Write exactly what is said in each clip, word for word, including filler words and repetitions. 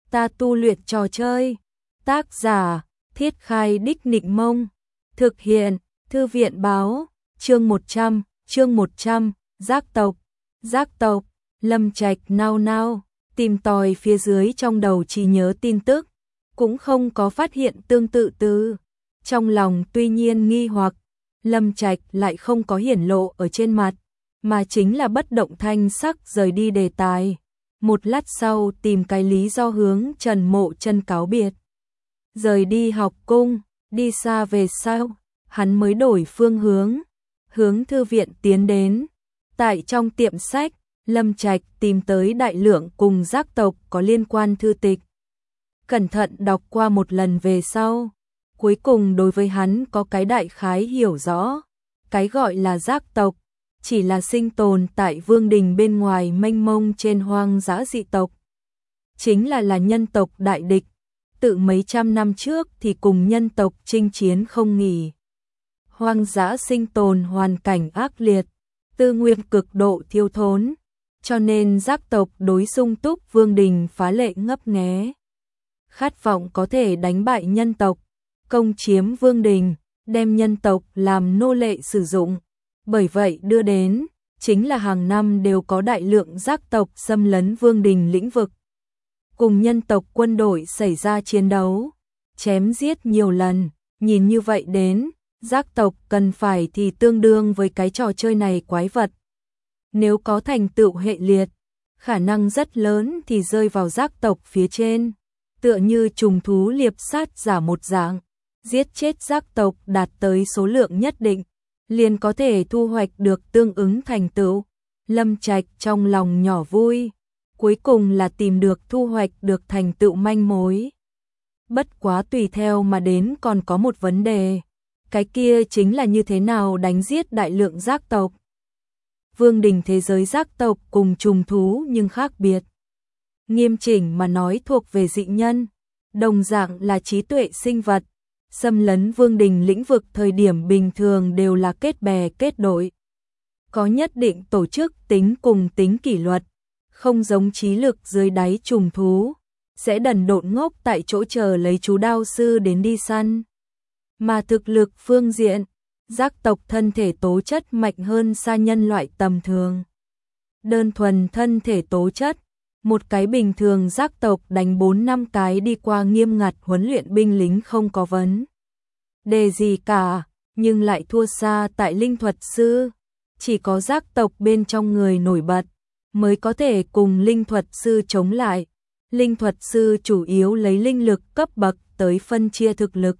ta tu luyện trò chơi. Tác giả, Thiết Khai Đích Nịnh Mông. Thực hiện, Thư viện báo, chương một trăm, chương một trăm, giác tộc. Giác tộc, Lâm Trạch nao nao, tìm tòi phía dưới trong đầu trí nhớ tin tức, cũng không có phát hiện tương tự từ. Trong lòng tuy nhiên nghi hoặc, Lâm Trạch lại không có hiển lộ ở trên mặt, mà chính là bất động thanh sắc rời đi đề tài. Một lát sau tìm cái lý do hướng Trần Mộ Chân cáo biệt. Rời đi học cung, đi xa về sau, hắn mới đổi phương hướng, hướng thư viện tiến đến. Tại trong tiệm sách, Lâm Trạch tìm tới đại lượng cùng giác tộc có liên quan thư tịch. Cẩn thận đọc qua một lần về sau, cuối cùng đối với hắn có cái đại khái hiểu rõ. Cái gọi là giác tộc, chỉ là sinh tồn tại vương đình bên ngoài mênh mông trên hoang dã dị tộc. Chính là là nhân tộc đại địch, tự mấy trăm năm trước thì cùng nhân tộc chinh chiến không nghỉ. Hoang dã sinh tồn hoàn cảnh ác liệt, tư nguyên cực độ thiếu thốn, cho nên giác tộc đối sung túc vương đình phá lệ ngấp nghé. Khát vọng có thể đánh bại nhân tộc, công chiếm vương đình, đem nhân tộc làm nô lệ sử dụng. Bởi vậy đưa đến, chính là hàng năm đều có đại lượng giác tộc xâm lấn vương đình lĩnh vực. Cùng nhân tộc quân đội xảy ra chiến đấu, chém giết nhiều lần, nhìn như vậy đến, giác tộc cần phải thì tương đương với cái trò chơi này quái vật. Nếu có thành tựu hệ liệt, khả năng rất lớn thì rơi vào giác tộc phía trên, tựa như trùng thú liệp sát giả một dạng, giết chết giác tộc đạt tới số lượng nhất định, liền có thể thu hoạch được tương ứng thành tựu. Lâm Trạch trong lòng nhỏ vui, cuối cùng là tìm được thu hoạch được thành tựu manh mối. Bất quá tùy theo mà đến còn có một vấn đề, cái kia chính là như thế nào đánh giết đại lượng giác tộc. Vương đình thế giới giác tộc cùng trùng thú nhưng khác biệt. Nghiêm chỉnh mà nói thuộc về dị nhân, đồng dạng là trí tuệ sinh vật. Xâm lấn vương đình lĩnh vực thời điểm bình thường đều là kết bè kết đội, có nhất định tổ chức tính cùng tính kỷ luật, không giống trí lực dưới đáy trùng thú, sẽ đần độn ngốc tại chỗ chờ lấy chú đao sư đến đi săn. Mà thực lực phương diện, giác tộc thân thể tố chất mạnh hơn xa nhân loại tầm thường. Đơn thuần thân thể tố chất, một cái bình thường giác tộc đánh bốn năm cái đi qua nghiêm ngặt huấn luyện binh lính không có vấn đề gì cả, nhưng lại thua xa tại linh thuật sư. Chỉ có giác tộc bên trong người nổi bật mới có thể cùng linh thuật sư chống lại. Linh thuật sư chủ yếu lấy linh lực cấp bậc tới phân chia thực lực.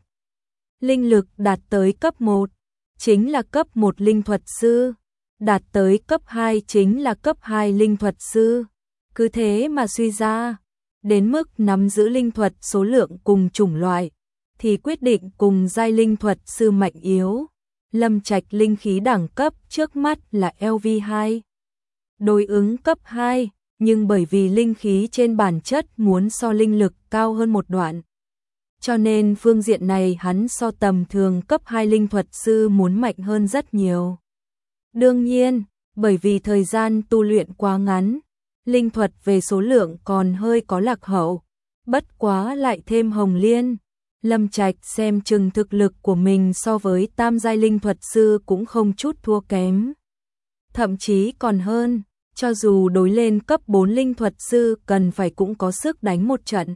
Linh lực đạt tới cấp một chính là cấp một linh thuật sư, đạt tới cấp hai chính là cấp hai linh thuật sư. Cứ thế mà suy ra, đến mức nắm giữ linh thuật số lượng cùng chủng loại, thì quyết định cùng giai linh thuật sư mạnh yếu. Lâm Trạch linh khí đẳng cấp trước mắt là L V hai, đối ứng cấp hai, nhưng bởi vì linh khí trên bản chất muốn so linh lực cao hơn một đoạn, cho nên phương diện này hắn so tầm thường cấp hai linh thuật sư muốn mạnh hơn rất nhiều. Đương nhiên, bởi vì thời gian tu luyện quá ngắn, linh thuật về số lượng còn hơi có lạc hậu, bất quá lại thêm Hồng Liên. Lâm Trạch xem chừng thực lực của mình so với tam giai linh thuật sư cũng không chút thua kém. Thậm chí còn hơn, cho dù đối lên cấp bốn linh thuật sư cần phải cũng có sức đánh một trận.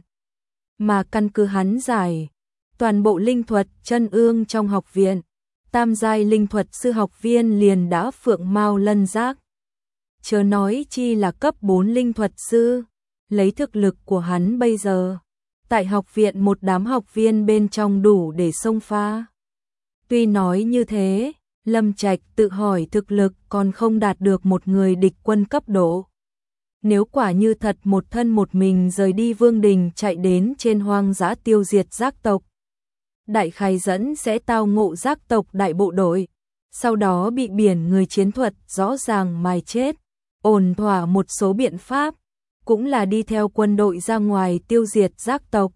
Mà căn cứ hắn giải, toàn bộ linh thuật chân ương trong học viện, tam giai linh thuật sư học viên liền đã phượng mao lân giác. Chớ nói chi là cấp bốn linh thuật sư, lấy thực lực của hắn bây giờ, tại học viện một đám học viên bên trong đủ để xông pha. Tuy nói như thế, Lâm Trạch tự hỏi thực lực còn không đạt được một người địch quân cấp độ. Nếu quả như thật một thân một mình rời đi vương đình chạy đến trên hoang dã tiêu diệt giác tộc, đại khái dẫn sẽ tao ngộ giác tộc đại bộ đội, sau đó bị biển người chiến thuật rõ ràng mài chết. Ổn thỏa một số biện pháp, cũng là đi theo quân đội ra ngoài tiêu diệt giác tộc.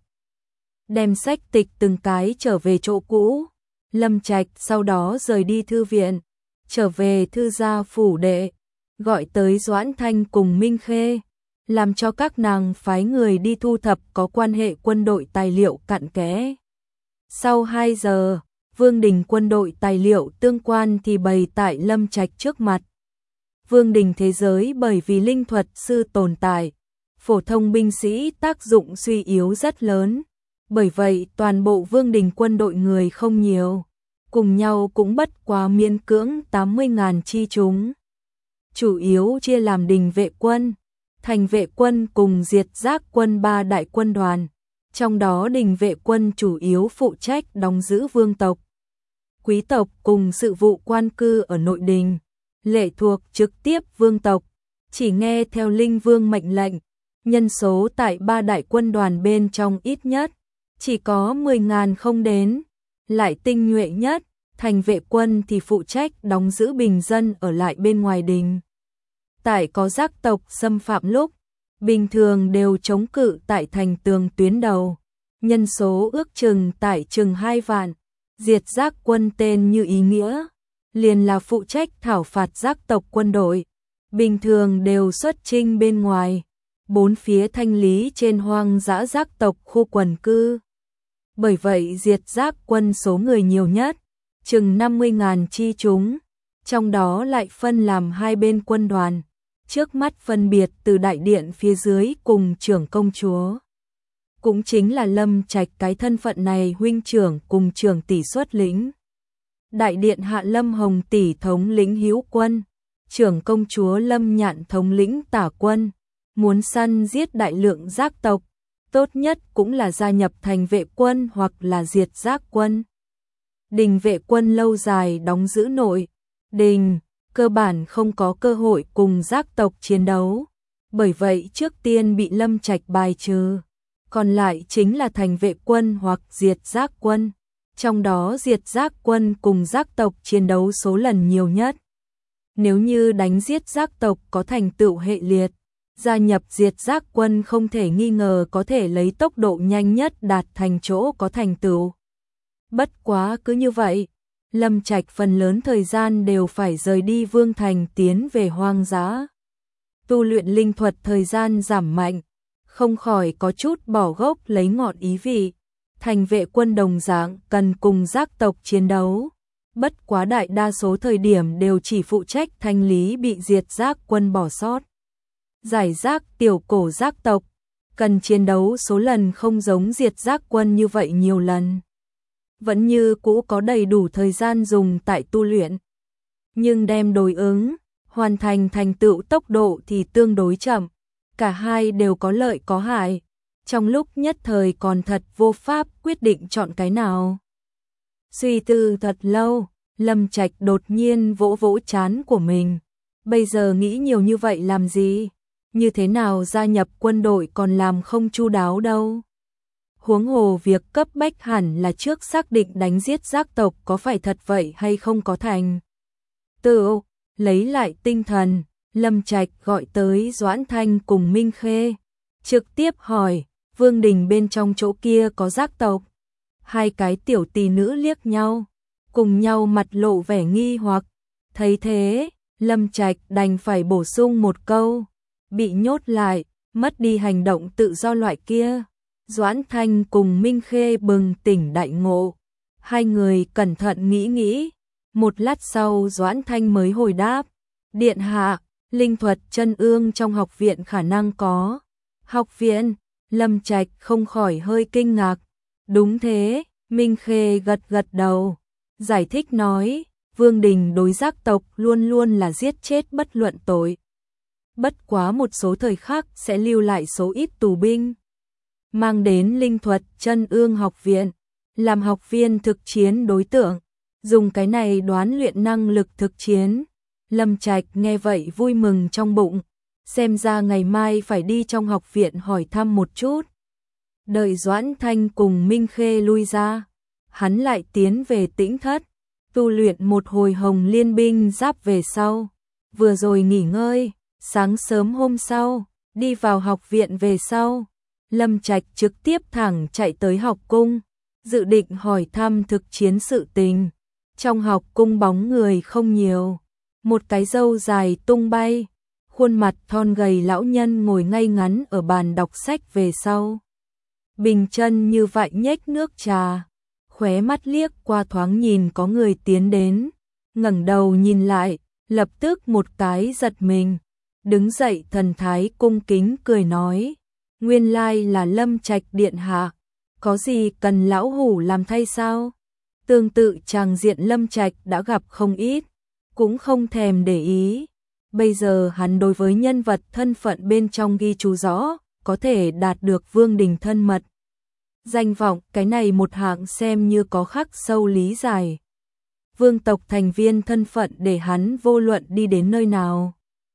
Đem sách tịch từng cái trở về chỗ cũ, Lâm Trạch sau đó rời đi thư viện, trở về thư gia phủ đệ, gọi tới Doãn Thanh cùng Minh Khê, làm cho các nàng phái người đi thu thập có quan hệ quân đội tài liệu cặn kẽ. Sau hai giờ, Vương Đình quân đội tài liệu tương quan thì bày tại Lâm Trạch trước mặt. Vương Đình thế giới bởi vì linh thuật sư tồn tại, phổ thông binh sĩ tác dụng suy yếu rất lớn. Bởi vậy toàn bộ Vương Đình quân đội người không nhiều, cùng nhau cũng bất quá miễn cưỡng tám mươi ngàn chi chúng. Chủ yếu chia làm đình vệ quân, thành vệ quân cùng diệt giác quân ba đại quân đoàn. Trong đó đình vệ quân chủ yếu phụ trách đóng giữ vương tộc, quý tộc cùng sự vụ quan cư ở nội đình, lệ thuộc trực tiếp vương tộc, chỉ nghe theo linh vương mệnh lệnh. Nhân số tại ba đại quân đoàn bên trong ít nhất chỉ có mười ngàn không đến, lại tinh nhuệ nhất, thành vệ quân thì phụ trách đóng giữ bình dân ở lại bên ngoài đình. Tại có giác tộc xâm phạm lúc, bình thường đều chống cự tại thành tường tuyến đầu. Nhân số ước chừng tại chừng hai vạn, diệt giác quân tên như ý nghĩa, liền là phụ trách thảo phạt giác tộc quân đội. Bình thường đều xuất chinh bên ngoài, bốn phía thanh lý trên hoang dã giác tộc khu quần cư. Bởi vậy diệt giác quân số người nhiều nhất, chừng năm mươi ngàn chi chúng, trong đó lại phân làm hai bên quân đoàn, trước mắt phân biệt từ đại điện phía dưới cùng trưởng công chúa. Cũng chính là Lâm Trạch cái thân phận này huynh trưởng cùng trưởng tỷ xuất lĩnh. Đại điện hạ Lâm Hồng tỷ thống lĩnh hữu quân, trưởng công chúa Lâm Nhạn thống lĩnh tả quân, muốn săn giết đại lượng giác tộc, tốt nhất cũng là gia nhập thành vệ quân hoặc là diệt giác quân. Đình vệ quân lâu dài đóng giữ nội đình, cơ bản không có cơ hội cùng giác tộc chiến đấu, bởi vậy trước tiên bị Lâm Trạch bài trừ. Còn lại chính là thành vệ quân hoặc diệt giác quân, trong đó diệt giác quân cùng giác tộc chiến đấu số lần nhiều nhất. Nếu như đánh giết giác tộc có thành tựu hệ liệt, gia nhập diệt giác quân không thể nghi ngờ có thể lấy tốc độ nhanh nhất đạt thành chỗ có thành tựu. Bất quá cứ như vậy, Lâm Trạch phần lớn thời gian đều phải rời đi Vương Thành tiến về hoang dã. Tu luyện linh thuật thời gian giảm mạnh, không khỏi có chút bỏ gốc lấy ngọn ý vị. Thành vệ quân đồng dạng cần cùng giác tộc chiến đấu, bất quá đại đa số thời điểm đều chỉ phụ trách thanh lý bị diệt giác quân bỏ sót. Giải rác tiểu cổ giác tộc, cần chiến đấu số lần không giống diệt giác quân như vậy nhiều lần. Vẫn như cũ có đầy đủ thời gian dùng tại tu luyện. Nhưng đem đối ứng, hoàn thành thành tựu tốc độ thì tương đối chậm. Cả hai đều có lợi có hại. Trong lúc nhất thời còn thật vô pháp quyết định chọn cái nào. Suy tư thật lâu, Lâm Trạch đột nhiên vỗ vỗ trán của mình. Bây giờ nghĩ nhiều như vậy làm gì? Như thế nào gia nhập quân đội còn làm không chu đáo đâu. Huống hồ việc cấp bách hẳn là trước xác định đánh giết giác tộc có phải thật vậy hay không có thành. Tự lấy lại tinh thần, Lâm Trạch gọi tới Doãn Thanh cùng Minh Khê, trực tiếp hỏi, Vương Đình bên trong chỗ kia có giác tộc. Hai cái tiểu tỷ nữ liếc nhau, cùng nhau mặt lộ vẻ nghi hoặc. Thấy thế, Lâm Trạch đành phải bổ sung một câu, bị nhốt lại, mất đi hành động tự do loại kia. Doãn Thanh cùng Minh Khê bừng tỉnh đại ngộ. Hai người cẩn thận nghĩ nghĩ. Một lát sau Doãn Thanh mới hồi đáp. Điện hạ, linh thuật chân ương trong học viện khả năng có. Học viện, Lâm Trạch không khỏi hơi kinh ngạc. Đúng thế, Minh Khê gật gật đầu. Giải thích nói, Vương Đình đối giác tộc luôn luôn là giết chết bất luận tội. Bất quá một số thời khắc sẽ lưu lại số ít tù binh. Mang đến linh thuật chân ương học viện, làm học viên thực chiến đối tượng, dùng cái này đoán luyện năng lực thực chiến. Lâm Trạch nghe vậy vui mừng trong bụng, xem ra ngày mai phải đi trong học viện hỏi thăm một chút. Đợi Doãn Thanh cùng Minh Khê lui ra, hắn lại tiến về tĩnh thất, tu luyện một hồi hồng liên binh giáp về sau. Vừa rồi nghỉ ngơi, sáng sớm hôm sau, đi vào học viện về sau. Lâm Trạch trực tiếp thẳng chạy tới học cung, dự định hỏi thăm thực chiến sự tình. Trong học cung bóng người không nhiều, một cái râu dài tung bay, Khuôn mặt thon gầy lão nhân ngồi ngay ngắn ở bàn đọc sách về sau. Bình chân như vậy nhếch nước trà, khóe mắt liếc qua thoáng nhìn có người tiến đến, ngẩng đầu nhìn lại, lập tức một cái giật mình, đứng dậy thần thái cung kính cười nói, nguyên lai là Lâm Trạch điện hạ, có gì cần lão hủ làm thay sao? Tương tự tràng diện Lâm Trạch đã gặp không ít, cũng không thèm để ý. Bây giờ hắn đối với nhân vật thân phận bên trong ghi chú rõ, có thể đạt được vương đình thân mật. Danh vọng, cái này một hạng xem như có khắc sâu lý giải. Vương tộc thành viên thân phận để hắn vô luận đi đến nơi nào,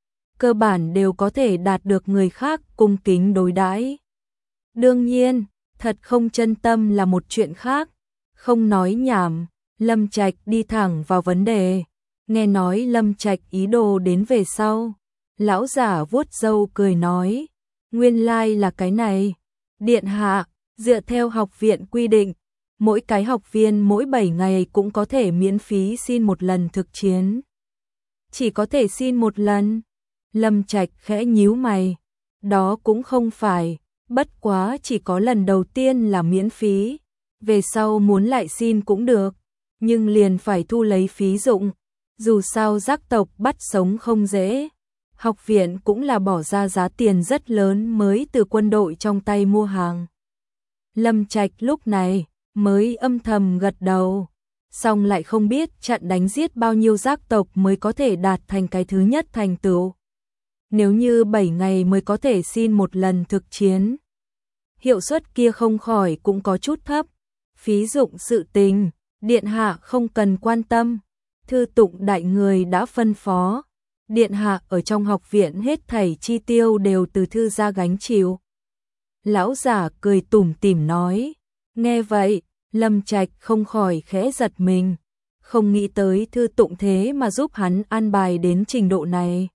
cơ bản đều có thể đạt được người khác cung kính đối đãi. Đương nhiên, thật không chân tâm là một chuyện khác, không nói nhảm, Lâm Trạch đi thẳng vào vấn đề. Nghe nói Lâm Trạch ý đồ đến về sau, lão giả vuốt râu cười nói, nguyên lai là cái này, điện hạ, dựa theo học viện quy định, mỗi cái học viên mỗi bảy ngày cũng có thể miễn phí xin một lần thực chiến. Chỉ có thể xin một lần? Lâm Trạch khẽ nhíu mày, đó cũng không phải, bất quá chỉ có lần đầu tiên là miễn phí, về sau muốn lại xin cũng được, nhưng liền phải thu lấy phí dụng. Dù sao giác tộc bắt sống không dễ, học viện cũng là bỏ ra giá tiền rất lớn mới từ quân đội trong tay mua hàng. Lâm Trạch lúc này mới âm thầm gật đầu, song lại không biết chặn đánh giết bao nhiêu giác tộc mới có thể đạt thành cái thứ nhất thành tựu. Nếu như bảy ngày mới có thể xin một lần thực chiến, hiệu suất kia không khỏi cũng có chút thấp. Phí dụng sự tình, điện hạ không cần quan tâm. Thư tụng đại người đã phân phó, điện hạ ở trong học viện hết thảy chi tiêu đều từ thư gia gánh chịu. Lão giả cười tủm tỉm nói, nghe vậy, Lâm Trạch không khỏi khẽ giật mình, không nghĩ tới thư tụng thế mà giúp hắn an bài đến trình độ này.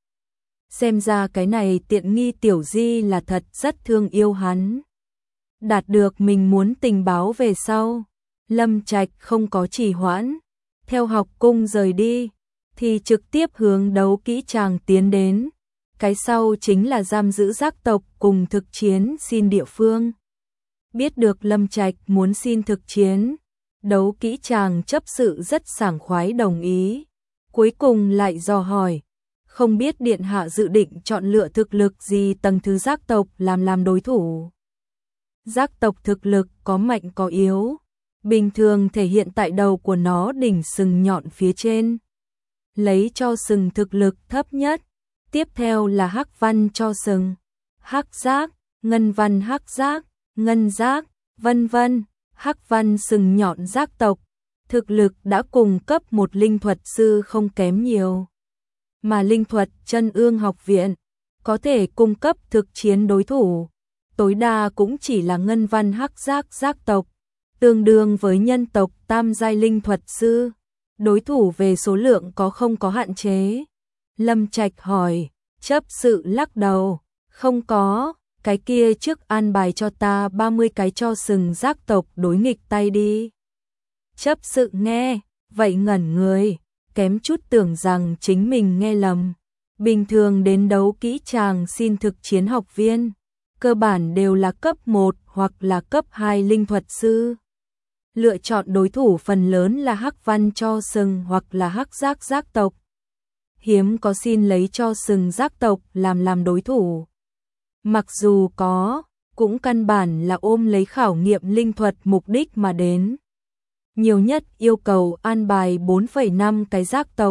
Xem ra cái này tiện nghi tiểu di là thật rất thương yêu hắn. Đạt được mình muốn tình báo về sau, Lâm Trạch không có trì hoãn. Theo học cung rời đi, thì trực tiếp hướng đấu kỹ tràng tiến đến. Cái sau chính là giam giữ giác tộc cùng thực chiến xin địa phương. Biết được Lâm Trạch muốn xin thực chiến, đấu kỹ tràng chấp sự rất sảng khoái đồng ý. Cuối cùng lại dò hỏi, không biết điện hạ dự định chọn lựa thực lực gì tầng thứ giác tộc làm làm đối thủ. Giác tộc thực lực có mạnh có yếu, bình thường thể hiện tại đầu của nó đỉnh sừng nhọn phía trên. Lấy cho sừng thực lực thấp nhất, tiếp theo là hắc văn cho sừng, hắc giác, ngân văn hắc giác, ngân giác, vân vân. Hắc văn sừng nhọn giác tộc, thực lực đã cùng cấp một linh thuật sư không kém nhiều. Mà linh thuật chân ương học viện, có thể cung cấp thực chiến đối thủ, tối đa cũng chỉ là ngân văn hắc giác giác tộc, tương đương với nhân tộc tam giai linh thuật sư, đối thủ về số lượng có không có hạn chế. Lâm Trạch hỏi, chấp sự lắc đầu, không có, cái kia trước an bài cho ta ba mươi cái cho sừng giác tộc đối nghịch tay đi. Chấp sự nghe, vậy ngẩn người, kém chút tưởng rằng chính mình nghe lầm. Bình thường đến đấu kỹ tràng xin thực chiến học viên, cơ bản đều là cấp một hoặc là cấp hai linh thuật sư. Lựa chọn đối thủ phần lớn là hắc văn cho sừng hoặc là hắc giác giác tộc. Hiếm có xin lấy cho sừng giác tộc làm làm đối thủ. Mặc dù có, cũng căn bản là ôm lấy khảo nghiệm linh thuật mục đích mà đến. Nhiều nhất yêu cầu an bài bốn phẩy năm cái giác tộc.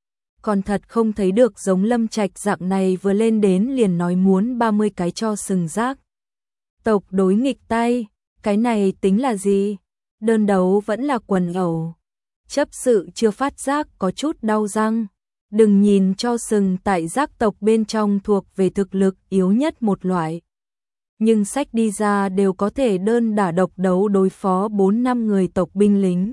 Còn thật không thấy được giống Lâm Trạch dạng này vừa lên đến liền nói muốn ba mươi cái cho sừng giác tộc đối nghịch tay, cái này tính là gì? Đơn đấu vẫn là quần ẩu. Chấp sự chưa phát giác có chút đau răng. Đừng nhìn cho sừng tại giác tộc bên trong thuộc về thực lực yếu nhất một loại. Nhưng sách đi ra đều có thể đơn đả độc đấu đối phó bốn năm người tộc binh lính.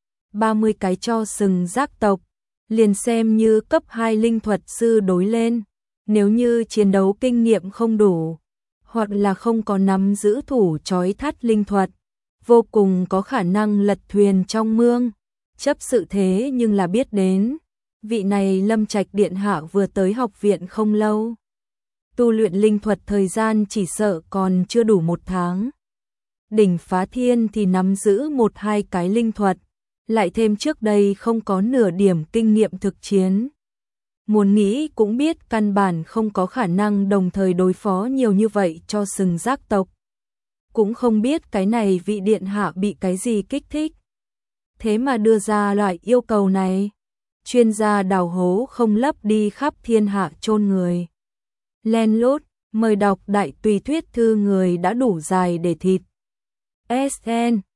ba mươi cái cho sừng giác tộc, liền xem như cấp hai linh thuật sư đối lên. Nếu như chiến đấu kinh nghiệm không đủ, hoặc là không có nắm giữ thủ trói thắt linh thuật, vô cùng có khả năng lật thuyền trong mương. Chấp sự thế nhưng là biết đến, Vị này Lâm Trạch điện hạ vừa tới học viện không lâu. Tu luyện linh thuật thời gian chỉ sợ còn chưa đủ một tháng. Đỉnh phá thiên thì nắm giữ một hai cái linh thuật, lại thêm trước đây không có nửa điểm kinh nghiệm thực chiến. Muốn nghĩ cũng biết căn bản không có khả năng đồng thời đối phó nhiều như vậy cho sừng giác tộc. Cũng không biết cái này vị điện hạ bị cái gì kích thích. Thế mà đưa ra loại yêu cầu này. Chuyên gia đào hố không lấp đi khắp thiên hạ chôn người. Len lút, mời đọc đại tùy thuyết thư người đã đủ dài để thịt. ét en